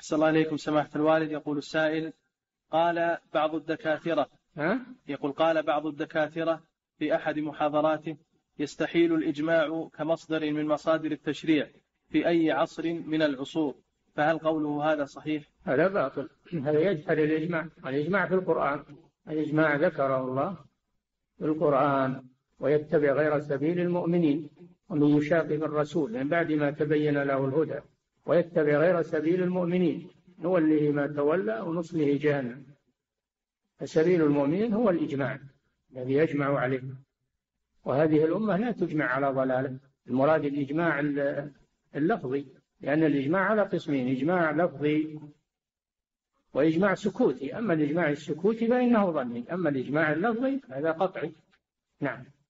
أحسن الله إليكم سماحة الوالد. يقول السائل: قال بعض الدكاترة قال بعض الدكاترة في أحد محاضراته: يستحيل الإجماع كمصدر من مصادر التشريع في أي عصر من العصور، فهل قوله هذا صحيح؟ هذا باطل، هذا يجحد الإجماع. الإجماع في القرآن، الإجماع ذكره الله في القرآن: ويتبع غير سبيل المؤمنين ومن يشاقق الرسول من بعد ما تبين له الهدى ويتبع غير سبيل المؤمنين نوله ما تولى ونصله جهنم. فسبيل المؤمنين هو الإجماع الذي يجمع عليه، وهذه الأمة لا تجمع على ضلالة. المراد الإجماع اللفظي، لأن الإجماع على قسمين: إجماع لفظي وإجماع سكوتي. أما الإجماع السكوتي فإنه ظني، أما الإجماع اللفظي هذا قطعي. نعم.